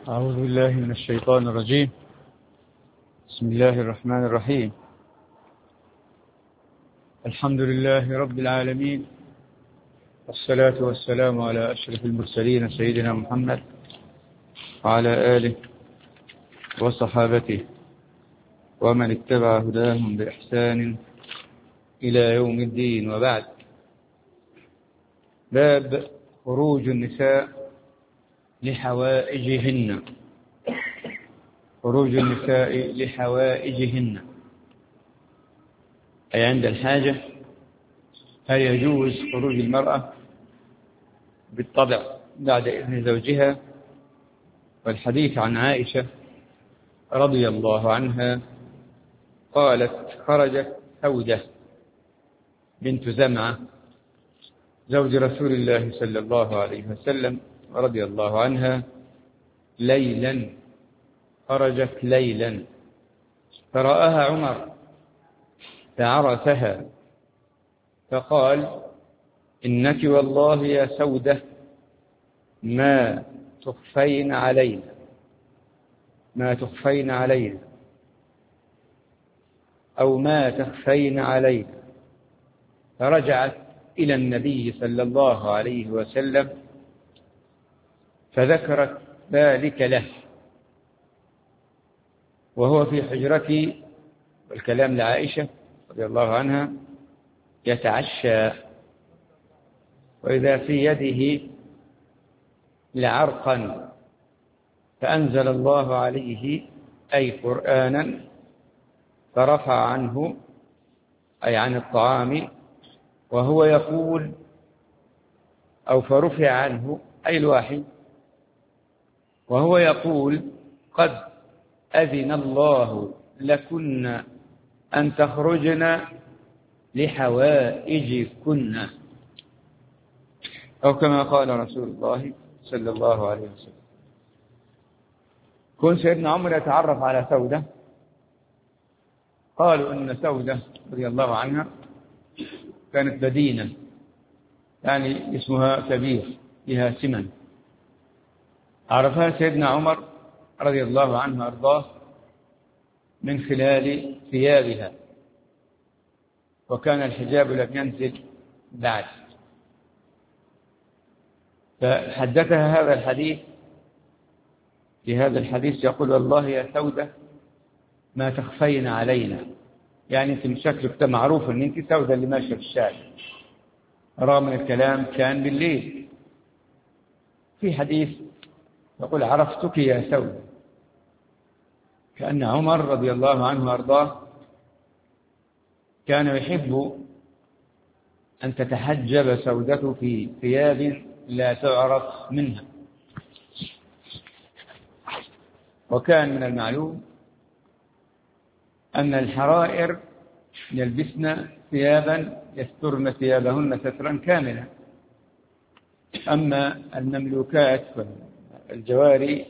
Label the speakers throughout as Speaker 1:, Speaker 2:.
Speaker 1: أعوذ بالله من الشيطان الرجيم. بسم الله الرحمن الرحيم. الحمد لله رب العالمين، والصلاة والسلام على أشرف المرسلين سيدنا محمد وعلى آله وصحابته ومن اتبع هداهم بإحسان إلى يوم الدين. وبعد، باب خروج النساء لحوائجهن. خروج النساء لحوائجهن أي عند الحاجة. هل يجوز خروج المرأة؟ بالطبع بعد إذن زوجها. والحديث عن عائشة رضي الله عنها قالت: خرجت سودة بنت زمعة زوج رسول الله صلى الله عليه وسلم رضي الله عنها ليلا، خرجت ليلا فرآها عمر فعرفها فقال: إنك والله يا سودة ما تخفين علينا أو ما تخفين علينا. فرجعت إلى النبي صلى الله عليه وسلم فذكرت ذلك له وهو في حجرتي، والكلام لعائشة رضي الله عنها، يتعشى وإذا في يده لعرقا، فأنزل الله عليه أي قرآنا فرفع عنه أي عن الطعام، وهو يقول أو فرفع عنه أي الواحد، وهو يقول: قد أذن الله لكن أن تخرجن لحوائجكن، أو كما قال رسول الله صلى الله عليه وسلم. كن سيدنا عمر يتعرف على سودة. قالوا أن سودة رضي الله عنها كانت بدينة، يعني اسمها كبير لها سمن. عرفها سيدنا عمر رضي الله عنه وأرضاه من خلال ثيابها، وكان الحجاب لم ينزل بعد، فحدثها هذا الحديث. في هذا الحديث يقول: والله يا سودة ما تخفين علينا، يعني انت من شكلك معروف ان انت سودة اللي ماشيه في الشارع، رغم ان الكلام كان بالليل. في حديث يقول: عرفتك يا سودة، كأن عمر رضي الله عنه وارضاه كان يحب أن تتحجب سودته في ثياب لا تعرف منها. وكان من المعلوم أن الحرائر يلبسن ثيابا يسترن ثيابهن سترا كاملا، أما المملوكات والجواري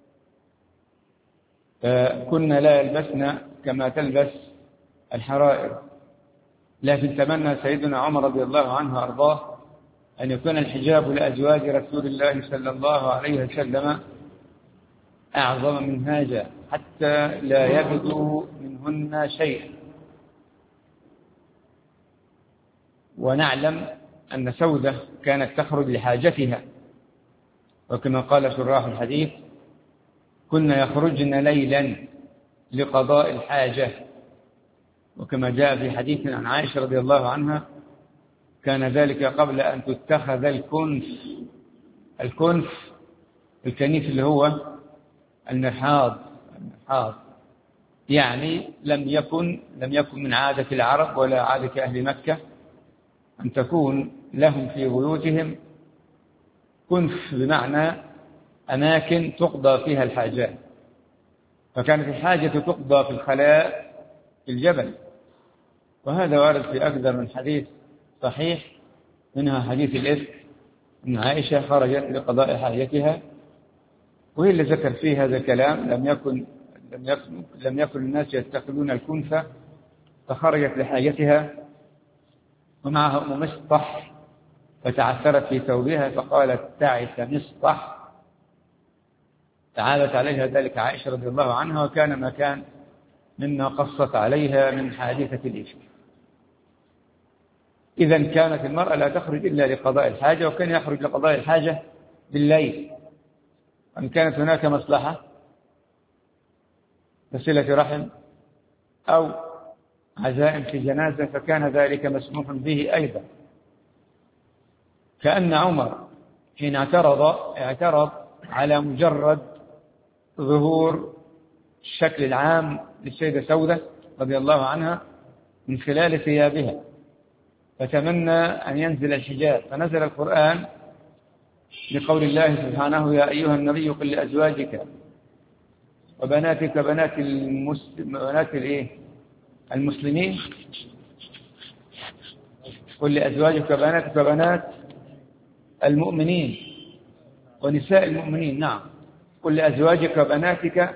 Speaker 1: فكن لا يلبسن كما تلبس الحرائر. لكن تمنى سيدنا عمر رضي الله عنه وأرضاه أن يكون الحجاب لأزواج رسول الله صلى الله عليه وسلم أعظم من هذا، حتى لا يبدو منهن شيء. ونعلم أن سودة كانت تخرج لحاجتها، وكما قال شراح الحديث: كنا يخرجن ليلا لقضاء الحاجة. وكما جاء في حديث عن عائشة رضي الله عنها: كان ذلك قبل أن تتخذ الكنف. الكنيف اللي هو المرحاض، يعني لم يكن من عادة العرب ولا عادة أهل مكة أن تكون لهم في بيوتهم كنف، بمعنى أماكن تقضى فيها الحاجات. فكانت الحاجة تقضى في الخلاء في الجبل، وهذا وارد في أكثر من حديث صحيح، منها حديث الإفك أن عائشة خرجت لقضاء حاجتها، وهي اللي ذكر فيه هذا الكلام: لم يكن الناس يتخذون الكنفة، فخرجت لحاجتها ومعها أم مصطح فتعثرت في ثوبها فقالت: تعس مصطح تعالت عليها ذلك عائشة رضي الله عنها، وكان ما كان مما قصت عليها من حادثة الإفك. إذا كانت المرأة لا تخرج إلا لقضاء الحاجة، وكان يخرج لقضاء الحاجة بالليل. وإن كانت هناك مصلحة كصلة رحم أو عزائم في جنازة فكان ذلك مسموح به أيضا. كأن عمر حين اعترض على مجرد ظهور الشكل العام للسيدة سودة رضي الله عنها من خلال ثيابها، فتمنى أن ينزل الحجاب، فنزل القرآن لقول الله سبحانه: يا أيها النبي قل لأزواجك وبناتك بنات المسلمين، قل لأزواجك وبناتك بنات المؤمنين ونساء المؤمنين. نعم، قل لأزواجك وبناتك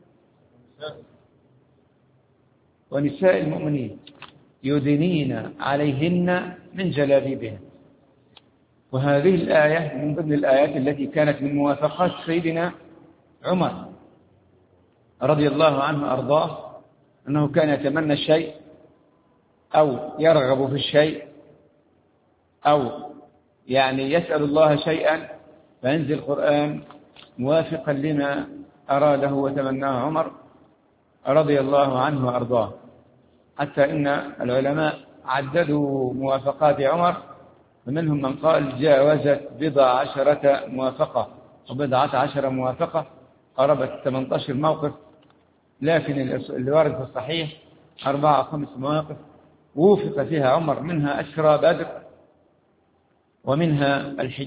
Speaker 1: ونساء المؤمنين يدنين عليهن من جلابيبهن. وهذه الآية من ضمن الآيات التي كانت من موافقات سيدنا عمر رضي الله عنه أرضاه، أنه كان يتمنى الشيء أو يرغب في الشيء أو يعني يسأل الله شيئا فينزل القرآن موافقا لما أراده وتمناه عمر رضي الله عنه وأرضاه. حتى إن العلماء عددوا موافقات عمر، ومنهم من قال جاوزت 10 موافقة أو 11 موافقة، قربت 18 موقف، لكن اللي وارد في الصحيح 4 أو 5 مواقف ووفق فيها عمر، منها أسرى بدر، ومنها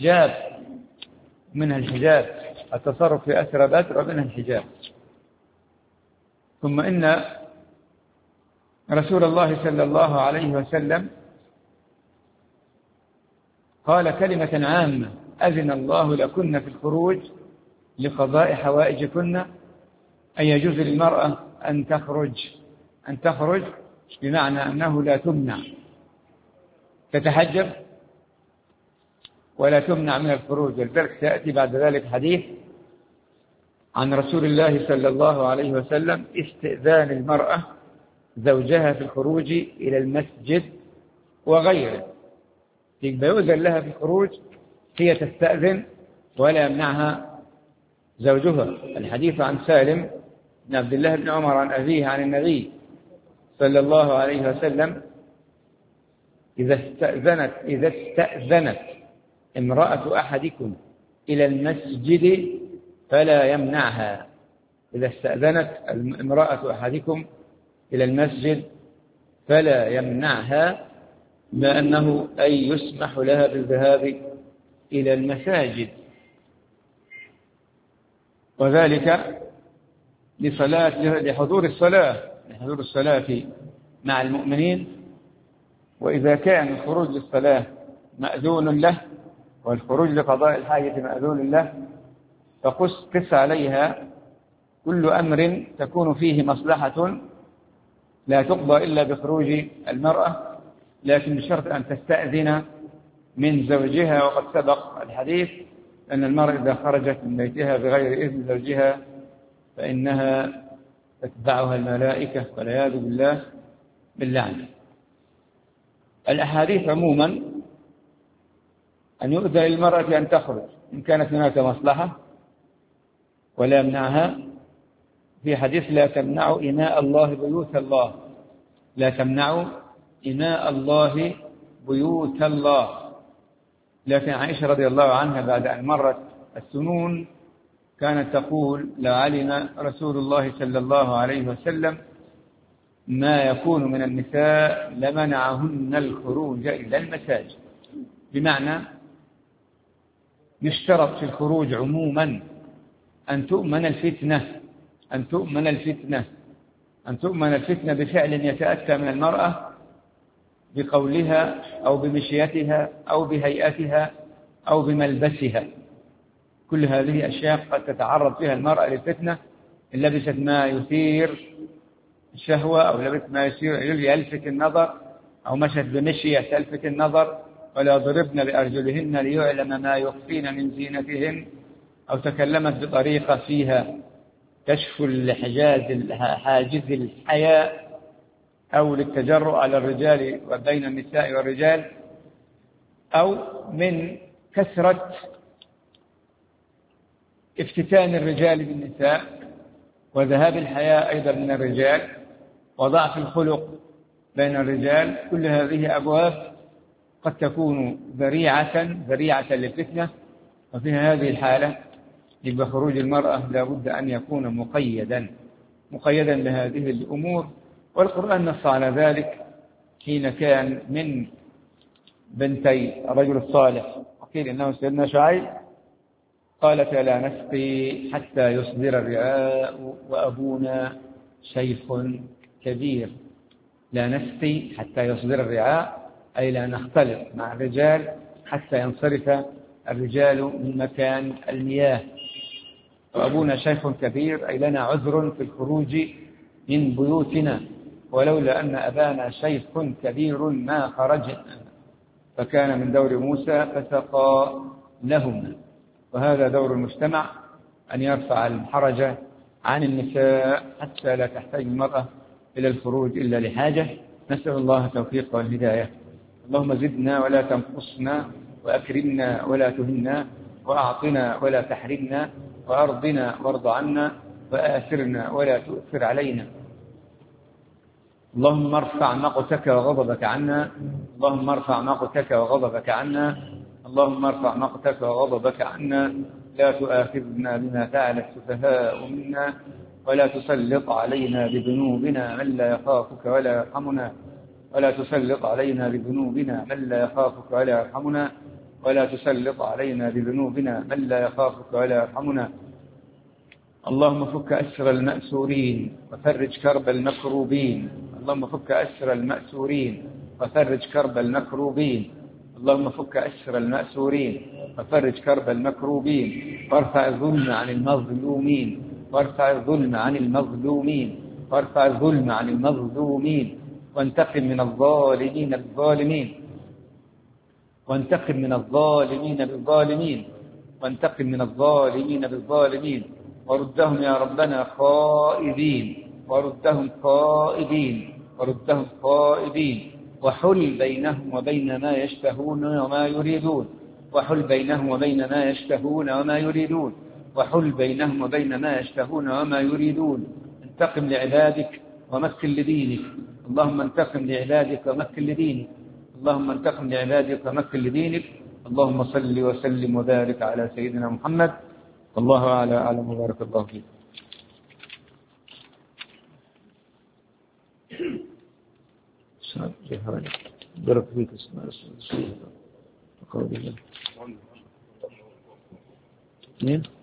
Speaker 1: الحجاب، التصرف في أسرى بدر، ومنها الحجاب. ثم إن رسول الله صلى الله عليه وسلم قال كلمة عامة: أذن الله لكن في الخروج لقضاء حوائجكن، أن يجوز للمرأة أن تخرج بمعنى أنه لا تمنع، تتحجب ولا تمنع من الخروج. ولذلك سيأتي بعد ذلك حديث عن رسول الله صلى الله عليه وسلم استئذان المرأة زوجها في الخروج إلى المسجد وغيره، يؤذن لها في الخروج، هي تستأذن ولا يمنعها زوجها. الحديث عن سالم بن عبد الله بن عمر عن أبيه عن النبي صلى الله عليه وسلم: إذا استأذنت امرأة أحدكم إلى المسجد فلا يمنعها. إذا استأذنت امرأة أحدكم إلى المسجد فلا يمنعها، ما أنه أي يسمح لها بالذهاب إلى المساجد، وذلك لحضور الصلاة مع المؤمنين. وإذا كان الخروج للصلاة مأذون له والخروج لقضاء الحاجة مأذون له، فقس عليها كل أمر تكون فيه مصلحة لا تقضى إلا بخروج المرأة، لكن بشرط أن تستأذن من زوجها. وقد سبق الحديث أن المرأة إذا خرجت من بيتها بغير إذن زوجها فإنها تتبعها الملائكة والعياذ بالله باللعنة. الأحاديث عموما أن يؤذن للمرأة أن تخرج إن كانت هناك مصلحة ولا يمنعها. في حديث: لا تمنعوا إماء الله بيوت الله، لا تمنعوا إماء الله بيوت الله. لكن عائشة رضي الله عنها بعد أن مرت السنون كانت تقول: لو علم رسول الله صلى الله عليه وسلم ما يكون من النساء لمنعهن الخروج إلى المساجد. بمعنى يشترط في الخروج عموما أن تؤمن الفتنة بفعل يتأتى من المرأة بقولها أو بمشيتها أو بهيئتها أو بملبسها. كل هذه أشياء قد تتعرض فيها المرأة للفتنة، إن لبست ما يثير الشهوة أو لبست ما يلفت النظر أو مشت بمشية تلفت النظر، ولا ضربن بأرجلهن ليعلم ما يخفين من زينتهن. أو تكلمت بطريقة فيها كشف حاجز الحياء أو للتجرؤ على الرجال وبين النساء والرجال، أو من كثرة افتتان الرجال بالنساء وذهاب الحياء أيضا من الرجال وضعف الخلق بين الرجال. كل هذه أبواب قد تكون ذريعة للفتنة. وفي هذه الحالة يبقى خروج المرأة لا بد أن يكون مقيدا بهذه الأمور. والقرآن نص على ذلك حين كان من بنتي الرجل الصالح وقيل إنه سيدنا شعيب قالت لا نسقي حتى يصدر الرعاء وأبونا شيخ كبير. لا نسقي حتى يصدر الرعاء أي لا نختلط مع الرجال حتى ينصرف الرجال من مكان المياه. وأبونا شيخ كبير أي لنا عذر في الخروج من بيوتنا، ولولا أن أبانا شيخ كبير ما خرجنا. فكان من دور موسى فسقى لهم. وهذا دور المجتمع أن يرفع الحرج عن النساء حتى لا تحتاج المرأة إلى الخروج إلا لحاجة. نسأل الله التوفيق والهداية. اللهم زدنا ولا تنقصنا، وأكرمنا ولا تهنا، وأعطنا ولا تحرمنا، وأرضنا وارض عنا، وآثرنا ولا تؤثر علينا. اللهم ارفع مقتك وغضبك عنا، اللهم ارفع مقتك وغضبك عنا، اللهم ارفع مقتك وغضبك عنا. لا تؤاخذنا بما فعل السفهاء منا، ولا تسلط علينا بذنوبنا من لا يخافك ولا يرحمنا، ولا تسلط علينا بذنوبنا من لا يخافك ولا يرحمنا، ولا تسلط علينا بذنوبنا من لا يخافك ولا يرحمنا. اللهم فك أسر المأسورين وفرج كرب المكروبين، اللهم فك أسر المأسورين وفرج كرب المكروبين، اللهم فك أسر المأسورين وفرج كرب المكروبين، وارفع الظلم عن المظلومين، وارفع الظلم عن المظلومين، وارفع الظلم عن المظلومين، وانتقم من الظالمين بالظالمين، وانتقم من الظالمين بالظالمين، وانتقم من الظالمين بالظالمين، وردهم يا ربنا خائبين، وردهم خائبين، وردهم خائبين، وحل بينهم وبين ما يشتهون وما يريدون، وحل بينهم وبين ما يشتهون وما يريدون، وحل بينهم وبين ما يشتهون وما يريدون. انتقم لعبادك ومكن لدينك، اللهم انتقم لعبادك ومكن لدينك، اللهم انتقم لعبادك ومكن لدينك. اللهم صل وسلم وبارك على سيدنا محمد. الله أعلم وبارك الله فيك. بارك فيك. اسمع